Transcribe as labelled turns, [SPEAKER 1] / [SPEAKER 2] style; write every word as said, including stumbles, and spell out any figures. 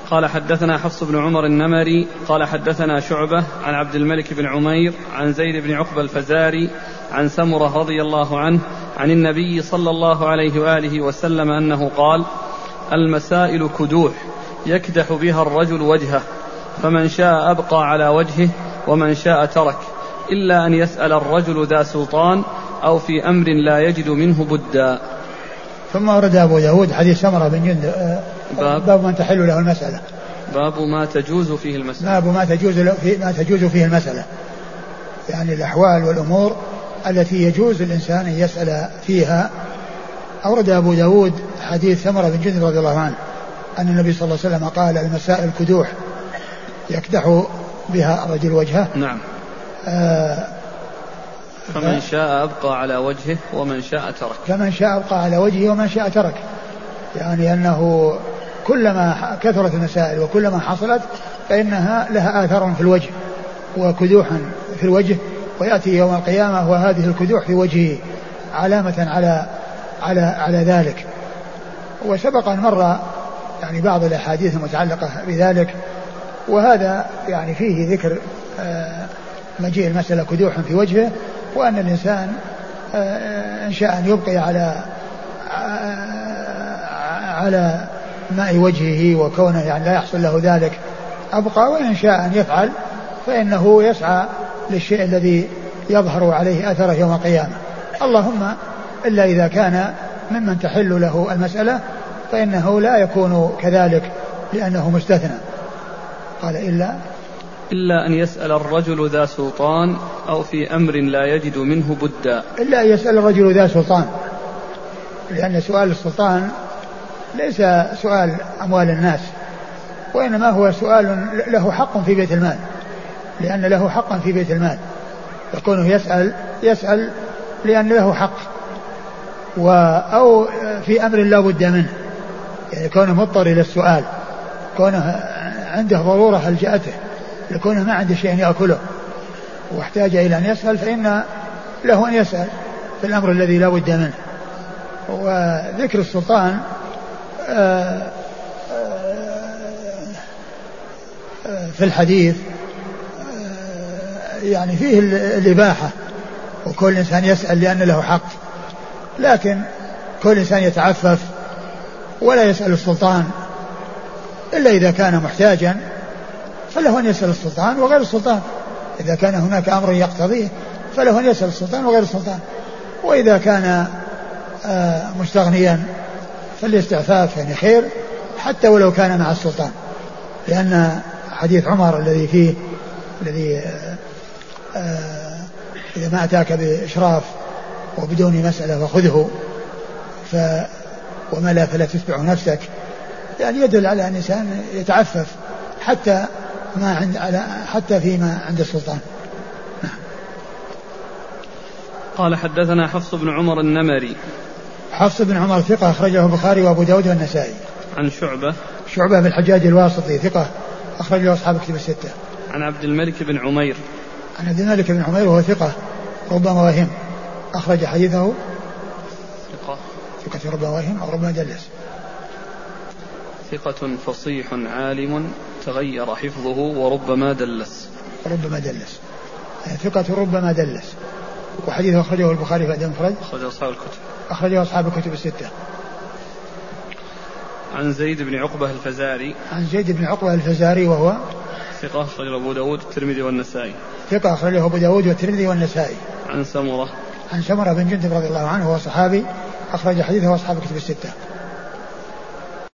[SPEAKER 1] قال حدثنا حفص بن عمر النمري قال حدثنا شعبة عن عبد الملك بن عمير عن زيد بن عقبة الفزاري عن سمرة رضي الله عنه عن النبي صلى الله عليه وآله وسلم أنه قال: المسائل كدوح يكدح بها الرجل وجهه، فمن شاء أبقى على وجهه ومن شاء ترك، إلا أن يسأل الرجل ذا سلطان أو في أمر لا يجد منه بدا.
[SPEAKER 2] ثم ورد أبو داود حديث سمرة بن جندب باب, باب من تحل له المسألة،
[SPEAKER 1] باب ما تجوز فيه المسألة،
[SPEAKER 2] باب ما تجوز, في ما تجوز فيه المسألة، يعني الأحوال والأمور التي يجوز الإنسان أن يسأل فيها. أورد أبو داود حديث سمرة بن جندب رضي الله عنه أن النبي صلى الله عليه وسلم قال: المسائل كدوح يكدح بها الرجل وجهه.
[SPEAKER 1] نعم. آه فمن شاء أبقى على وجهه ومن شاء ترك.
[SPEAKER 2] فمن شاء أبقى على وجهه ومن شاء ترك، يعني أنه كلما كثرت المسائل وكلما حصلت فإنها لها آثار في الوجه وكدوحا في الوجه، ويأتي يوم القيامة وهذه الكدوح في وجهه علامة على على على ذلك. وسبق أن مر يعني بعض الأحاديث المتعلقة بذلك، وهذا يعني فيه ذكر مجيء المسألة كدوحا في وجهه، وأن الإنسان إن شاء أن يبقي على على ماء وجهه وكونه يعني لا يحصل له ذلك أبقى، وإن شاء أن يفعل فإنه يسعى للشيء الذي يظهر عليه أثره يوم القيامة. اللهم إلا إذا كان ممن تحل له المسألة فإنه لا يكون كذلك لأنه مستثنى. قال: إلا
[SPEAKER 1] إلا أن يسأل الرجل ذا سلطان أو في أمر لا يجد منه بدا.
[SPEAKER 2] إلا أن يسأل الرجل ذا سلطان، لأن سؤال السلطان ليس سؤال أموال الناس، وإنما هو سؤال له حق في بيت المال، لأن له حقا في بيت المال، يكونه يسأل يسأل لأن له حق، أو في أمر لا بد منه، يعني كونه مضطر إلى السؤال، كونه عنده ضرورة هلجأته، لكونه ما عنده شيء يأكله واحتاج إلى أن يسأل، فإن له أن يسأل في الأمر الذي لا بد منه. وذكر السلطان في الحديث يعني فيه الإباحة، وكل إنسان يسأل لأن له حق، لكن كل إنسان يتعفف ولا يسأل السلطان إلا إذا كان محتاجا، فله أن يسأل السلطان وغير السلطان. إذا كان هناك أمر يقتضيه فله أن يسأل السلطان وغير السلطان. وإذا كان مستغنيا فالاستعفاف يعني خير حتى ولو كان مع السلطان، لأن حديث عمر الذي فيه الذي إذا ما أتاك بإشراف وبدون مسألة فخذه، ف وما لا فلا تتبع نفسك، يعني يدل على أن الإنسان يتعفف حتى ما عند على حتى فيما عند السلطان.
[SPEAKER 1] قال حدثنا حفص بن عمر النمري.
[SPEAKER 2] حفص بن عمر ثقة أخرجه البخاري وأبو داود والنسائي.
[SPEAKER 1] عن شعبة
[SPEAKER 2] شعبة بن الحجاج الواسطي ثقة أخرجه أصحاب كتب الستة.
[SPEAKER 1] عن عبد الملك بن عمير.
[SPEAKER 2] عن عبد الملك بن عمير وهو ثقة ربما وهم، أخرج حديثه
[SPEAKER 1] ثقة
[SPEAKER 2] ثقة ربما وهم أو ربما دلس.
[SPEAKER 1] ثقة فصيح عالم تغير حفظه وربما دلس.
[SPEAKER 2] ربما دلس يعني ثقة ربما دلس. وحديثه أخرجه البخاري في أدب المفرد.
[SPEAKER 1] أخرجه أصحاب الكتب.
[SPEAKER 2] أخرجه أصحاب الكتب الستة.
[SPEAKER 1] عن زيد بن عقبة الفزاري.
[SPEAKER 2] عن زيد بن عقبة الفزاري وهو
[SPEAKER 1] ثقة أخرجه أبو داود والترمذي والنسائي.
[SPEAKER 2] ثقة أخرجه أبو داود والترمذي والنسائي.
[SPEAKER 1] عن سمرة.
[SPEAKER 2] عن سمرة بن جندب رضي الله عنه وهو صحابي أخرج حديثه أصحاب الكتب الستة.